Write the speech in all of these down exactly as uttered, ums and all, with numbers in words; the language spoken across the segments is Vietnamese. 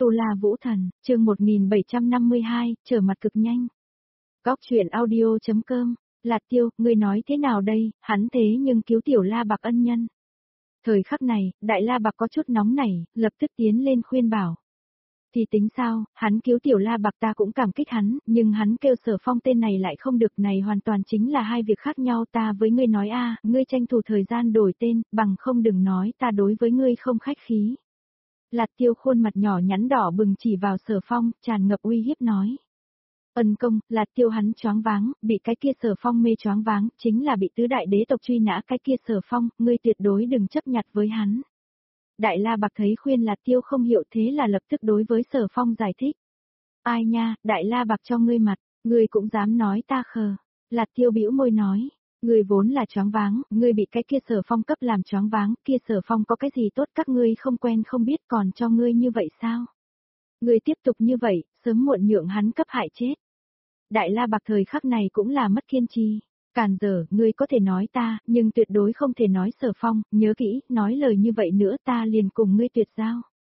Tu La Vũ Thần, chương một nghìn bảy trăm năm mươi hai, trở mặt cực nhanh. Góc truyện audio.com, Lạt Tiêu, ngươi nói thế nào đây, hắn thế nhưng cứu tiểu La Bạc ân nhân. Thời khắc này, đại La Bạc có chút nóng nảy, lập tức tiến lên khuyên bảo. Thì tính sao, hắn cứu tiểu La Bạc ta cũng cảm kích hắn, nhưng hắn kêu Sở Phong tên này lại không được, này hoàn toàn chính là hai việc khác nhau. Ta với ngươi nói a, ngươi tranh thủ thời gian đổi tên, bằng không đừng nói ta đối với ngươi không khách khí. Lạt Tiêu khuôn mặt nhỏ nhắn đỏ bừng chỉ vào Sở Phong, tràn ngập uy hiếp nói. Ân công, Lạt Tiêu hắn choáng váng, bị cái kia Sở Phong mê choáng váng, chính là bị tứ đại đế tộc truy nã cái kia Sở Phong, ngươi tuyệt đối đừng chấp nhặt với hắn. Đại La Bạc thấy khuyên Lạt Tiêu không hiểu thế là lập tức đối với Sở Phong giải thích. Ai nha, Đại La Bạc cho ngươi mặt, ngươi cũng dám nói ta khờ. Lạt Tiêu bĩu môi nói. Ngươi vốn là choáng váng, ngươi bị cái kia Sở Phong cấp làm choáng váng, kia Sở Phong có cái gì tốt các ngươi không quen không biết còn cho ngươi như vậy sao? Ngươi tiếp tục như vậy, sớm muộn nhượng hắn cấp hại chết. Đại La Bạc thời khắc này cũng là mất kiên trì. Càn dở, ngươi có thể nói ta, nhưng tuyệt đối không thể nói Sở Phong, nhớ kỹ, nói lời như vậy nữa ta liền cùng ngươi tuyệt giao.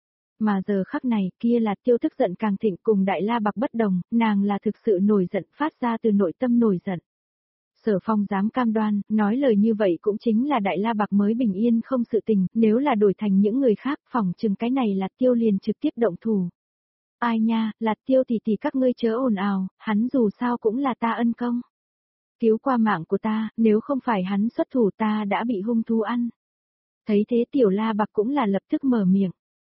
Mà giờ khắc này, kia Lạt Tiêu tức giận càng thịnh cùng Đại La Bạc bất đồng, nàng là thực sự nổi giận, phát ra từ nội tâm nổi giận. Sở Phong dám cam đoan, nói lời như vậy cũng chính là Đại La Bạc mới bình yên không sự tình, nếu là đổi thành những người khác, phỏng chừng cái này Lạt Tiêu liền trực tiếp động thủ. Ai nha, Lạt Tiêu thì thì các ngươi chớ ồn ào, hắn dù sao cũng là ta ân công. Cứu qua mạng của ta, nếu không phải hắn xuất thủ ta đã bị hung thú ăn. Thấy thế tiểu La Bạc cũng là lập tức mở miệng.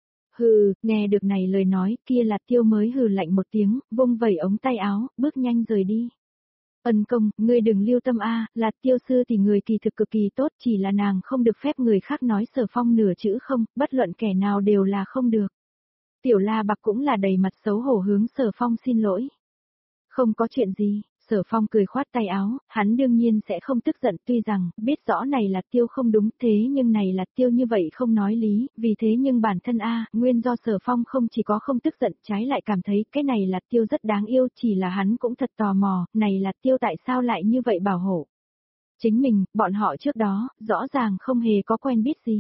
Hừ, nghe được này lời nói, kia Lạt Tiêu mới hừ lạnh một tiếng, vung vẩy ống tay áo, bước nhanh rời đi. Ân công, ngươi đừng lưu tâm a, Lạt Tiêu sư thì người kỳ thực cực kỳ tốt, chỉ là nàng không được phép người khác nói Sở Phong nửa chữ không, bất luận kẻ nào đều là không được. Tiểu La Bạc cũng là đầy mặt xấu hổ hướng Sở Phong xin lỗi. Không có chuyện gì, Sở Phong cười khoát tay áo, hắn đương nhiên sẽ không tức giận, tuy rằng biết rõ này Lạt Tiêu không đúng, thế nhưng này Lạt Tiêu như vậy không nói lý, vì thế nhưng bản thân a, nguyên do Sở Phong không chỉ có không tức giận, trái lại cảm thấy cái này Lạt Tiêu rất đáng yêu, chỉ là hắn cũng thật tò mò, này Lạt Tiêu tại sao lại như vậy bảo hộ. Chính mình, bọn họ trước đó, rõ ràng không hề có quen biết gì.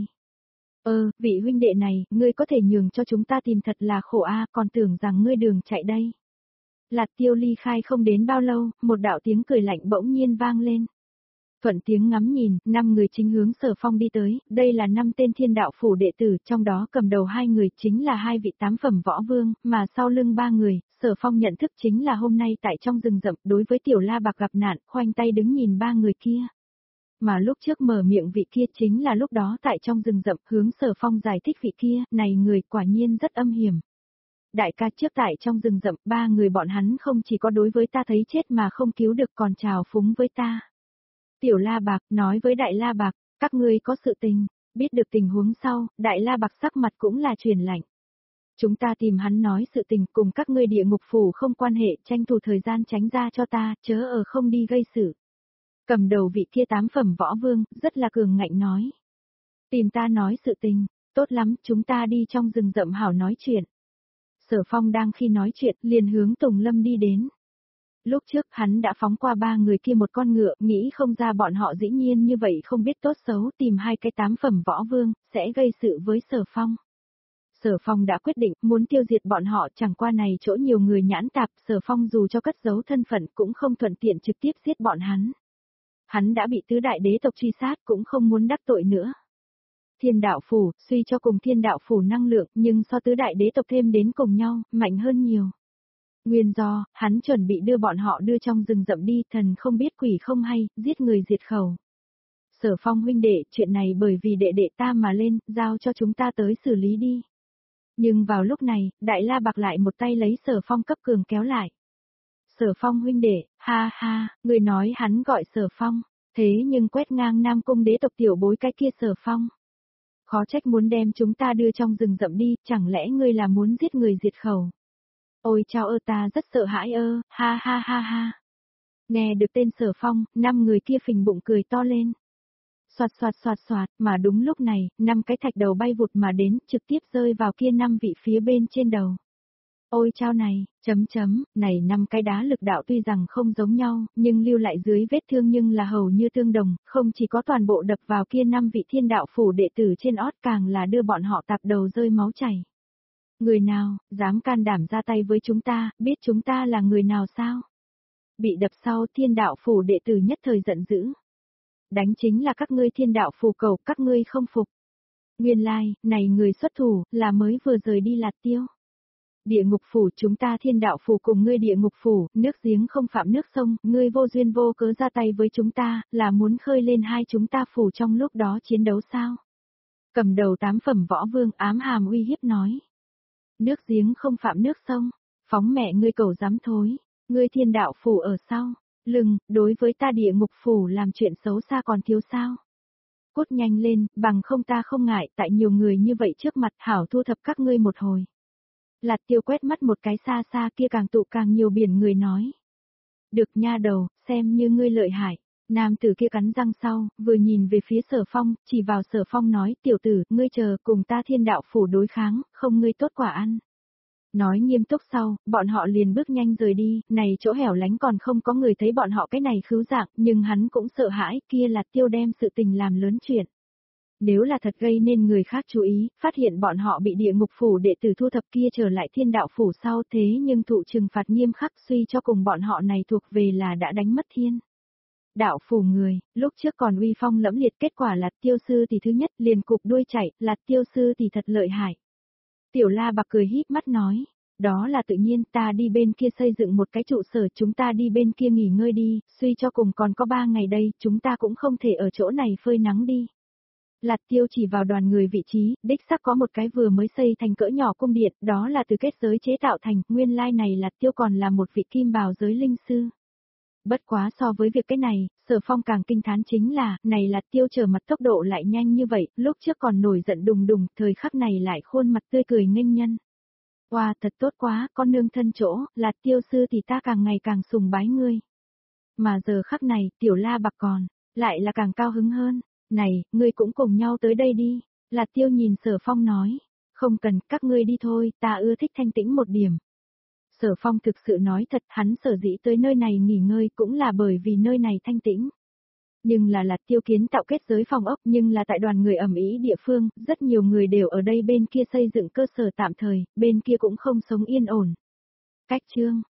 Ơ, vị huynh đệ này, ngươi có thể nhường cho chúng ta tìm thật là khổ a, còn tưởng rằng ngươi đường chạy đây. Lạt Tiêu ly khai không đến bao lâu, một đạo tiếng cười lạnh bỗng nhiên vang lên. Thuận tiếng ngắm nhìn, năm người chính hướng Sở Phong đi tới, đây là năm tên thiên đạo phủ đệ tử, trong đó cầm đầu hai người chính là hai vị tám phẩm võ vương, mà sau lưng ba người, Sở Phong nhận thức chính là hôm nay tại trong rừng rậm đối với tiểu La Bạc gặp nạn, khoanh tay đứng nhìn ba người kia. Mà lúc trước mở miệng vị kia chính là lúc đó tại trong rừng rậm hướng Sở Phong giải thích vị kia, này người quả nhiên rất âm hiểm. Đại ca trước tại trong rừng rậm, ba người bọn hắn không chỉ có đối với ta thấy chết mà không cứu được còn trào phúng với ta. Tiểu La Bạc nói với Đại La Bạc, các ngươi có sự tình, biết được tình huống sau, Đại La Bạc sắc mặt cũng là truyền lạnh. Chúng ta tìm hắn nói sự tình cùng các ngươi địa ngục phủ không quan hệ, tranh thủ thời gian tránh ra cho ta, chớ ở không đi gây sự. Cầm đầu vị kia tám phẩm võ vương, rất là cường ngạnh nói. Tìm ta nói sự tình, tốt lắm, chúng ta đi trong rừng rậm hảo nói chuyện. Sở Phong đang khi nói chuyện, liền hướng Tùng Lâm đi đến. Lúc trước hắn đã phóng qua ba người kia một con ngựa, nghĩ không ra bọn họ dĩ nhiên như vậy không biết tốt xấu tìm hai cái tám phẩm võ vương, sẽ gây sự với Sở Phong. Sở Phong đã quyết định muốn tiêu diệt bọn họ, chẳng qua này chỗ nhiều người nhãn tạp, Sở Phong dù cho cất giấu thân phận cũng không thuận tiện trực tiếp giết bọn hắn. Hắn đã bị tứ đại đế tộc truy sát cũng không muốn đắc tội nữa. Thiên đạo phủ, suy cho cùng thiên đạo phủ năng lượng, nhưng so tứ đại đế tộc thêm đến cùng nhau, mạnh hơn nhiều. Nguyên do, hắn chuẩn bị đưa bọn họ đưa trong rừng rậm đi, thần không biết quỷ không hay, giết người diệt khẩu. Sở Phong huynh đệ, chuyện này bởi vì đệ đệ ta mà lên, giao cho chúng ta tới xử lý đi. Nhưng vào lúc này, Đại La Bạc lại một tay lấy Sở Phong cấp cường kéo lại. Sở Phong huynh đệ, ha ha, người nói hắn gọi Sở Phong, thế nhưng quét ngang Nam Cung đế tộc tiểu bối cái kia Sở Phong. Khó trách muốn đem chúng ta đưa trong rừng rậm đi, chẳng lẽ ngươi là muốn giết người diệt khẩu. Ôi chao ơ, ta rất sợ hãi ơ, ha ha ha ha. Nghe được tên Sở Phong, năm người kia phình bụng cười to lên. Soạt soạt soạt soạt, mà đúng lúc này, năm cái thạch đầu bay vụt mà đến, trực tiếp rơi vào kia năm vị phía bên trên đầu. Ôi chao này, chấm chấm, này năm cái đá lực đạo tuy rằng không giống nhau, nhưng lưu lại dưới vết thương nhưng là hầu như tương đồng, không chỉ có toàn bộ đập vào kia năm vị thiên đạo phủ đệ tử trên ót, càng là đưa bọn họ tạp đầu rơi máu chảy. Người nào, dám can đảm ra tay với chúng ta, biết chúng ta là người nào sao? Bị đập sau thiên đạo phủ đệ tử nhất thời giận dữ. Đánh chính là các ngươi thiên đạo phủ cầu, các ngươi không phục. Nguyên lai, này người xuất thủ, là mới vừa rời đi Lạt Tiêu. Địa ngục phủ chúng ta thiên đạo phủ cùng ngươi địa ngục phủ, nước giếng không phạm nước sông, ngươi vô duyên vô cớ ra tay với chúng ta, là muốn khơi lên hai chúng ta phủ trong lúc đó chiến đấu sao? Cầm đầu tám phẩm võ vương ám hàm uy hiếp nói. Nước giếng không phạm nước sông, phóng mẹ ngươi cầu dám thối, ngươi thiên đạo phủ ở sau, lưng, đối với ta địa ngục phủ làm chuyện xấu xa còn thiếu sao? Cút nhanh lên, bằng không ta không ngại, tại nhiều người như vậy trước mặt hảo thu thập các ngươi một hồi. Lạt Tiêu quét mắt một cái xa xa kia càng tụ càng nhiều biển người nói. Được nha đầu, xem như ngươi lợi hại. Nam tử kia cắn răng sau, vừa nhìn về phía Sở Phong, chỉ vào Sở Phong nói, tiểu tử, ngươi chờ, cùng ta thiên đạo phủ đối kháng, không ngươi tốt quả ăn. Nói nghiêm túc sau, bọn họ liền bước nhanh rời đi, này chỗ hẻo lánh còn không có người thấy bọn họ cái này khứu dạng, nhưng hắn cũng sợ hãi, kia là Tiêu đem sự tình làm lớn chuyện. Nếu là thật gây nên người khác chú ý, phát hiện bọn họ bị địa ngục phủ đệ tử thu thập kia trở lại thiên đạo phủ sau thế nhưng thụ trừng phạt nghiêm khắc suy cho cùng bọn họ này thuộc về là đã đánh mất thiên. Đạo phủ người, lúc trước còn uy phong lẫm liệt kết quả là Tiêu sư thì thứ nhất liền cục đuôi chạy, là Tiêu sư thì thật lợi hại. Tiểu La Bạc cười híp mắt nói, đó là tự nhiên ta đi bên kia xây dựng một cái trụ sở chúng ta đi bên kia nghỉ ngơi đi, suy cho cùng còn có ba ngày đây, chúng ta cũng không thể ở chỗ này phơi nắng đi. Lạt Tiêu chỉ vào đoàn người vị trí, đích xác có một cái vừa mới xây thành cỡ nhỏ cung điện, đó là từ kết giới chế tạo thành, nguyên lai này Lạt Tiêu còn là một vị kim bào giới linh sư. Bất quá so với việc cái này, Sở Phong càng kinh thán chính là, này Lạt Tiêu trở mặt tốc độ lại nhanh như vậy, lúc trước còn nổi giận đùng đùng, thời khắc này lại khuôn mặt tươi cười nghênh nhân. Wow, thật tốt quá, con nương thân chỗ, Lạt Tiêu sư thì ta càng ngày càng sùng bái ngươi. Mà giờ khắc này, Tiểu La Bạc còn, lại là càng cao hứng hơn. Này, ngươi cũng cùng nhau tới đây đi. Lạt Tiêu nhìn Sở Phong nói. Không cần, các ngươi đi thôi, ta ưa thích thanh tĩnh một điểm. Sở Phong thực sự nói thật, hắn sở dĩ tới nơi này nghỉ ngơi cũng là bởi vì nơi này thanh tĩnh. Nhưng là Lạt Tiêu kiến tạo kết giới phòng ốc nhưng là tại đoàn người ẩm ý địa phương, rất nhiều người đều ở đây bên kia xây dựng cơ sở tạm thời, bên kia cũng không sống yên ổn. Cách chương